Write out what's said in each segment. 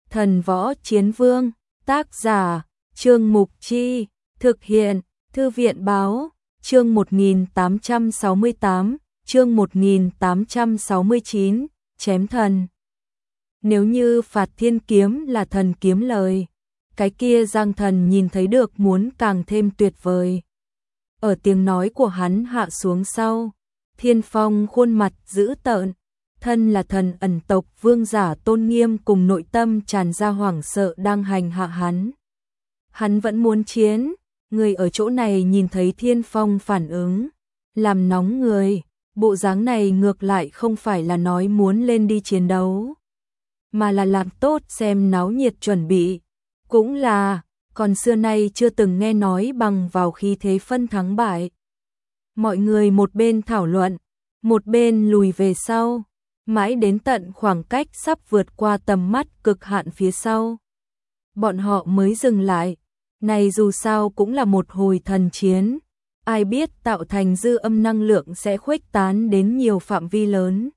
Thần võ chiến vương, tác giả, Trương Mục Chi, thực hiện, Thư viện báo, chương 1868, chương 1869, chém thần. Nếu như phạt thiên kiếm là thần kiếm lời, cái kia Giang Thần nhìn thấy được muốn càng thêm tuyệt vời. Ở tiếng nói của hắn hạ xuống sau, Thiên Phong khuôn mặt dữ tợn, thân là thần ẩn tộc vương giả tôn nghiêm cùng nội tâm tràn ra hoảng sợ đang hành hạ hắn. Hắn vẫn muốn chiến, người ở chỗ này nhìn thấy Thiên Phong phản ứng, làm nóng người, bộ dáng này ngược lại không phải là nói muốn lên đi chiến đấu, mà là làm tốt xem náo nhiệt chuẩn bị, cũng là, còn xưa nay chưa từng nghe nói bằng vào khí thế phân thắng bại. Mọi người một bên thảo luận, một bên lùi về sau, mãi đến tận khoảng cách sắp vượt qua tầm mắt cực hạn phía sau. Bọn họ mới dừng lại, này dù sao cũng là một hồi thần chiến, ai biết tạo thành dư âm năng lượng sẽ khuếch tán đến nhiều phạm vi lớn.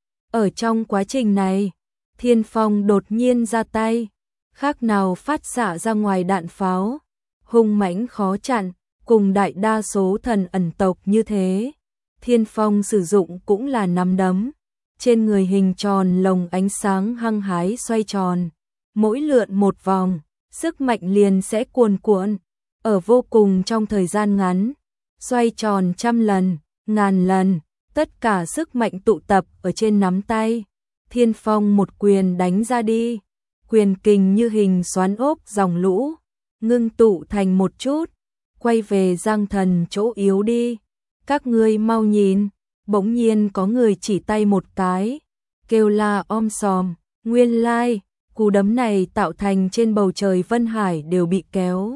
Ở trong quá trình này, Thiên Phong đột nhiên ra tay, khác nào phát xạ ra ngoài đạn pháo, hung mãnh khó chặn, cùng đại đa số thần ẩn tộc như thế. Thiên Phong sử dụng cũng là nắm đấm, trên người hình tròn lồng ánh sáng hăng hái xoay tròn, mỗi lượn một vòng, sức mạnh liền sẽ cuồn cuộn, ở vô cùng trong thời gian ngắn, xoay tròn trăm lần, ngàn lần, tất cả sức mạnh tụ tập ở trên nắm tay. Thiên Phong một quyền đánh ra đi, quyền kình như hình xoắn ốc dòng lũ, ngưng tụ thành một chút, quay về Giang Thần chỗ yếu đi. Các ngươi mau nhìn, bỗng nhiên có người chỉ tay một cái, kêu la om sòm, nguyên lai, cú đấm này tạo thành trên bầu trời Vân Hải đều bị kéo,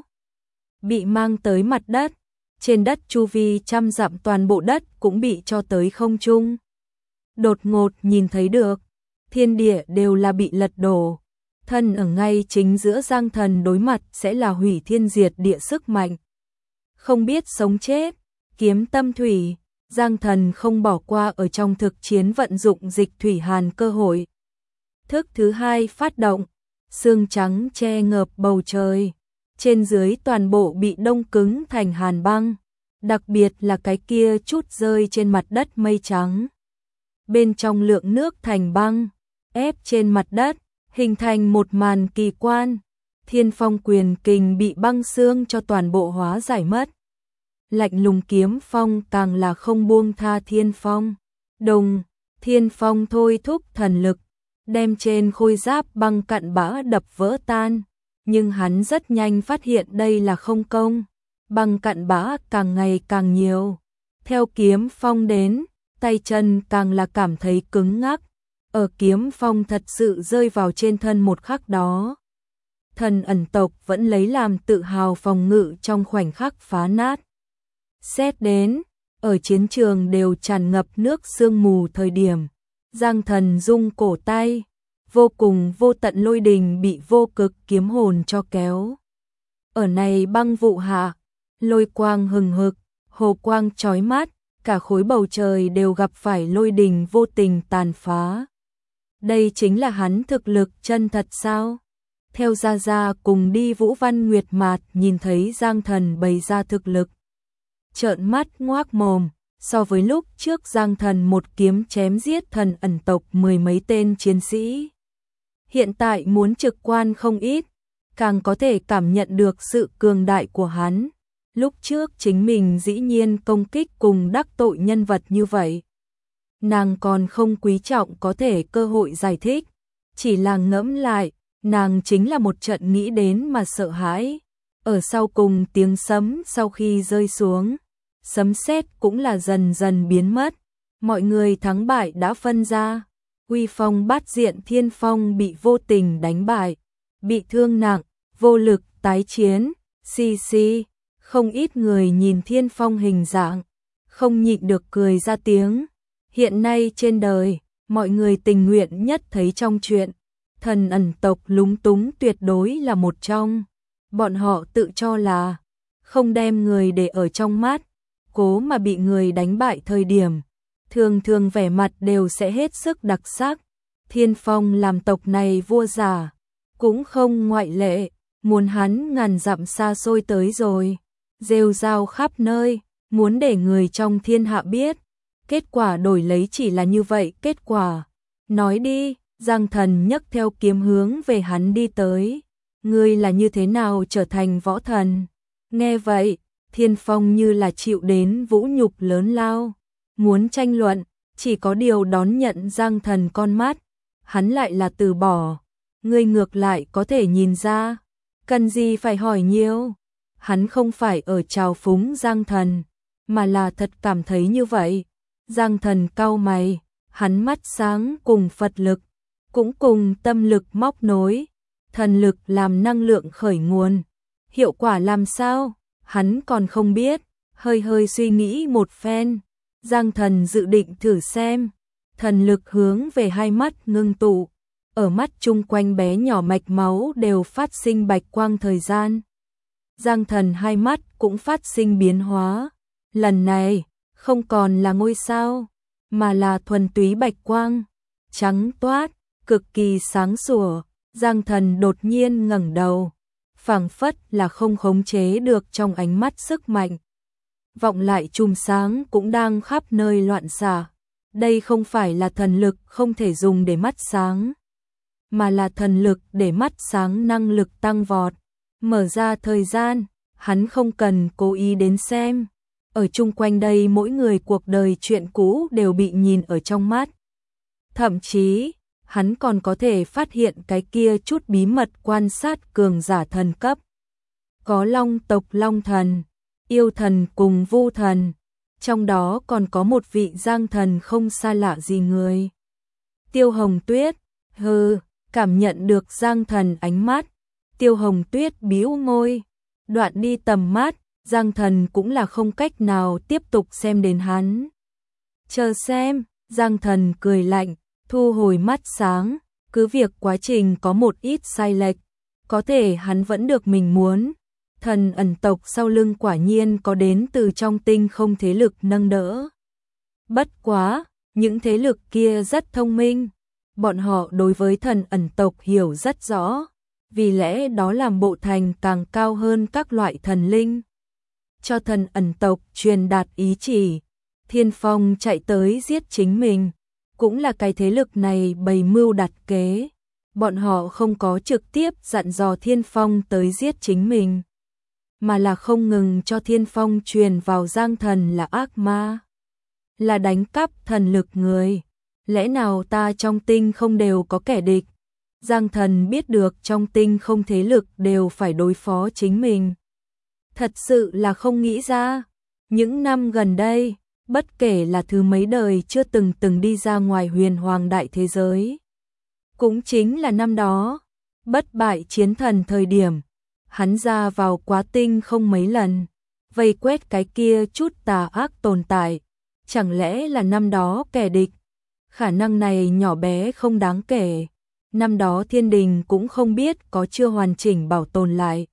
bị mang tới mặt đất, trên đất chu vi trăm dặm toàn bộ đất cũng bị cho tới không trung. Đột ngột nhìn thấy được, thiên địa đều là bị lật đổ, thân ở ngay chính giữa Giang Thần đối mặt sẽ là hủy thiên diệt địa sức mạnh. Không biết sống chết, kiếm tâm thủy, Giang Thần không bỏ qua ở trong thực chiến vận dụng dịch thủy hàn cơ hội. Thức thứ hai phát động, sương trắng che ngợp bầu trời, trên dưới toàn bộ bị đông cứng thành hàn băng, đặc biệt là cái kia chút rơi trên mặt đất mây trắng. Bên trong lượng nước thành băng, ép trên mặt đất, hình thành một màn kỳ quan. Thiên Phong quyền kình bị băng xương cho toàn bộ hóa giải mất. Lạnh lùng kiếm phong càng là không buông tha Thiên Phong. Đùng, Thiên Phong thôi thúc thần lực, đem trên khôi giáp băng cặn bã đập vỡ tan. Nhưng hắn rất nhanh phát hiện đây là không công. Băng cặn bã càng ngày càng nhiều. Theo kiếm phong đến, tay chân càng là cảm thấy cứng ngắc. Ở kiếm phong thật sự rơi vào trên thân một khắc đó, thần ẩn tộc vẫn lấy làm tự hào phòng ngự trong khoảnh khắc phá nát. Xét đến, ở chiến trường đều tràn ngập nước sương mù thời điểm, Giang Thần rung cổ tay, vô cùng vô tận lôi đình bị vô cực kiếm hồn cho kéo. Ở này băng vụ hạ, lôi quang hừng hực, hồ quang chói mắt, cả khối bầu trời đều gặp phải lôi đình vô tình tàn phá. Đây chính là hắn thực lực chân thật sao? Theo Gia Gia cùng đi Vũ Văn Nguyệt Mạt nhìn thấy Giang Thần bày ra thực lực, trợn mắt ngoác mồm, so với lúc trước Giang Thần một kiếm chém giết thần ẩn tộc mười mấy tên chiến sĩ. Hiện tại muốn trực quan không ít, càng có thể cảm nhận được sự cường đại của hắn. Lúc trước chính mình dĩ nhiên công kích cùng đắc tội nhân vật như vậy. Nàng còn không quý trọng có thể cơ hội giải thích, chỉ là ngẫm lại, nàng chính là một trận nghĩ đến mà sợ hãi. Ở sau cùng tiếng sấm sau khi rơi xuống, sấm sét cũng là dần dần biến mất, mọi người thắng bại đã phân ra. Uy phong bát diện Thiên Phong bị vô tình đánh bại, bị thương nặng, vô lực tái chiến, xì, không ít người nhìn Thiên Phong hình dạng, không nhịn được cười ra tiếng. Hiện nay trên đời, mọi người tình nguyện nhất thấy trong chuyện, thần ẩn tộc lúng túng tuyệt đối là một trong. Bọn họ tự cho là không đem người để ở trong mắt, cố mà bị người đánh bại thời điểm, thường thường vẻ mặt đều sẽ hết sức đặc sắc. Thiên Phong làm tộc này vua giả, cũng không ngoại lệ, muốn hắn ngàn dặm xa xôi tới rồi, rêu rao khắp nơi, muốn để người trong thiên hạ biết, kết quả đổi lấy chỉ là như vậy kết quả. Nói đi, Giang Thần nhấc theo kiếm hướng về hắn đi tới, ngươi là như thế nào trở thành võ thần? Nghe vậy, Thiên Phong như là chịu đến vũ nhục lớn lao, muốn tranh luận, chỉ có điều đón nhận Giang Thần con mắt, hắn lại là từ bỏ, ngươi ngược lại có thể nhìn ra, cần gì phải hỏi nhiều, hắn không phải ở trào phúng Giang Thần, mà là thật cảm thấy như vậy. Giang Thần cau mày, hắn mắt sáng cùng Phật lực, cũng cùng tâm lực móc nối, thần lực làm năng lượng khởi nguồn, hiệu quả làm sao, hắn còn không biết, hơi hơi suy nghĩ một phen, Giang Thần dự định thử xem, thần lực hướng về hai mắt ngưng tụ, ở mắt chung quanh bé nhỏ mạch máu đều phát sinh bạch quang thời gian. Giang Thần hai mắt cũng phát sinh biến hóa, lần này không còn là ngôi sao, mà là thuần túy bạch quang, trắng toát, cực kỳ sáng sủa. Giang Thần đột nhiên ngẩng đầu, phảng phất là không khống chế được trong ánh mắt sức mạnh. Vọng lại chùm sáng cũng đang khắp nơi loạn xạ. Đây không phải là thần lực không thể dùng để mắt sáng, mà là thần lực để mắt sáng năng lực tăng vọt. Mở ra thời gian, hắn không cần cố ý đến xem. Ở chung quanh đây mỗi người cuộc đời chuyện cũ đều bị nhìn ở trong mắt. Thậm chí, hắn còn có thể phát hiện cái kia chút bí mật quan sát cường giả thần cấp. Có long tộc Long Thần, yêu thần cùng Vu Thần, trong đó còn có một vị Giang Thần không xa lạ gì người. Tiêu Hồng Tuyết, cảm nhận được Giang Thần ánh mắt, Tiêu Hồng Tuyết bĩu môi, đoạn đi tầm mắt, Giang Thần cũng là không cách nào tiếp tục xem đến hắn. Chờ xem, Giang Thần cười lạnh, thu hồi mắt sáng, cứ việc quá trình có một ít sai lệch, có thể hắn vẫn được mình muốn. Thần ẩn tộc sau lưng quả nhiên có đến từ trong tinh không thế lực nâng đỡ. Bất quá, những thế lực kia rất thông minh, bọn họ đối với thần ẩn tộc hiểu rất rõ, vì lẽ đó làm bộ thành càng cao hơn các loại thần linh. Cho thần ẩn tộc truyền đạt ý chỉ, Thiên Phong chạy tới giết chính mình, cũng là cái thế lực này bày mưu đặt kế. Bọn họ không có trực tiếp dặn dò Thiên Phong tới giết chính mình, mà là không ngừng cho Thiên Phong truyền vào Giang Thần là ác ma, là đánh cắp thần lực người. Lẽ nào ta trong tinh không đều có kẻ địch? Giang Thần biết được trong tinh không thế lực đều phải đối phó chính mình. Thật sự là không nghĩ ra. Những năm gần đây, bất kể là thứ mấy đời chưa từng đi ra ngoài huyền hoàng đại thế giới. Cũng chính là năm đó, bất bại chiến thần thời điểm, hắn ra vào quá tinh không mấy lần, vây quét cái kia chút tà ác tồn tại. Chẳng lẽ là năm đó kẻ địch? Khả năng này nhỏ bé không đáng kể. Năm đó thiên đình cũng không biết có chưa hoàn chỉnh bảo tồn lại.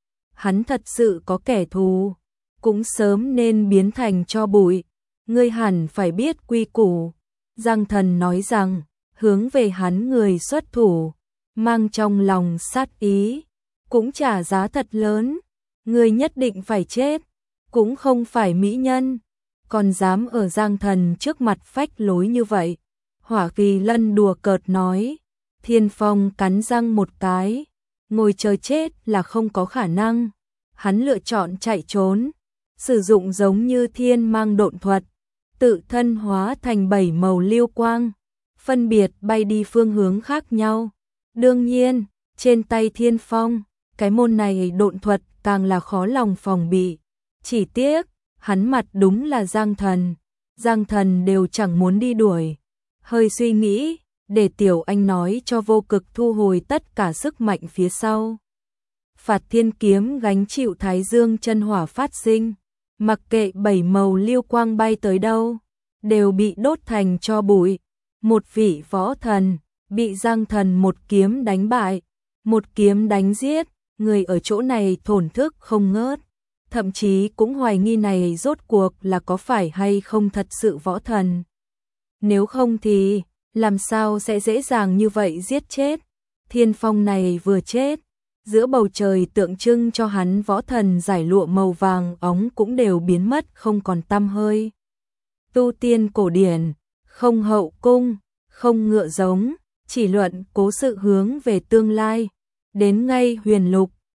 Hắn thật sự có kẻ thù, cũng sớm nên biến thành tro bụi. Ngươi hẳn phải biết quy củ. Giang Thần nói rằng, hướng về hắn người xuất thủ, mang trong lòng sát ý, cũng trả giá thật lớn. Ngươi nhất định phải chết, cũng không phải mỹ nhân, còn dám ở Giang Thần trước mặt phách lối như vậy. Hỏa Kỳ Lân đùa cợt nói. Thiên Phong cắn răng một cái, ngồi chờ chết là không có khả năng. Hắn lựa chọn chạy trốn, sử dụng giống như thiên mang độn thuật, tự thân hóa thành 7 màu lưu quang, phân biệt bay đi phương hướng khác nhau. Đương nhiên, trên tay Thiên Phong, cái môn này độn thuật càng là khó lòng phòng bị. Chỉ tiếc, hắn mặt đúng là Giang Thần. Giang Thần đều chẳng muốn đi đuổi. Hơi suy nghĩ, để Tiểu Anh nói cho Vô Cực thu hồi tất cả sức mạnh phía sau. Phạt Thiên kiếm gánh chịu Thái Dương chân hỏa phát sinh, mặc kệ 7 màu lưu quang bay tới đâu, đều bị đốt thành tro bụi. Một vị võ thần, bị Giang Thần một kiếm đánh bại, một kiếm đánh giết, người ở chỗ này thổn thức không ngớt, thậm chí cũng hoài nghi này rốt cuộc là có phải hay không thật sự võ thần. Nếu không thì, làm sao sẽ dễ dàng như vậy giết chết? Thiên Phong này vừa chết, giữa bầu trời tượng trưng cho hắn võ thần giải lụa màu vàng óng cũng đều biến mất không còn tăm hơi. Tu tiên cổ điển, không hậu cung, không ngựa giống, chỉ luận cố sự hướng về tương lai. Đến ngay huyền lục,